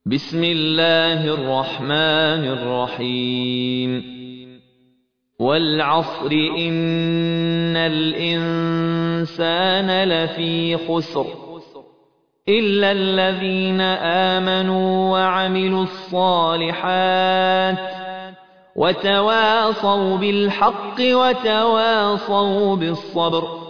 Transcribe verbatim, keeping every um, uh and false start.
بسم الله الرحمن الرحيم والعصر إن الإنسان لفي خسر إلا الذين آمنوا وعملوا الصالحات وتواصوا بالحق وتواصوا بالصبر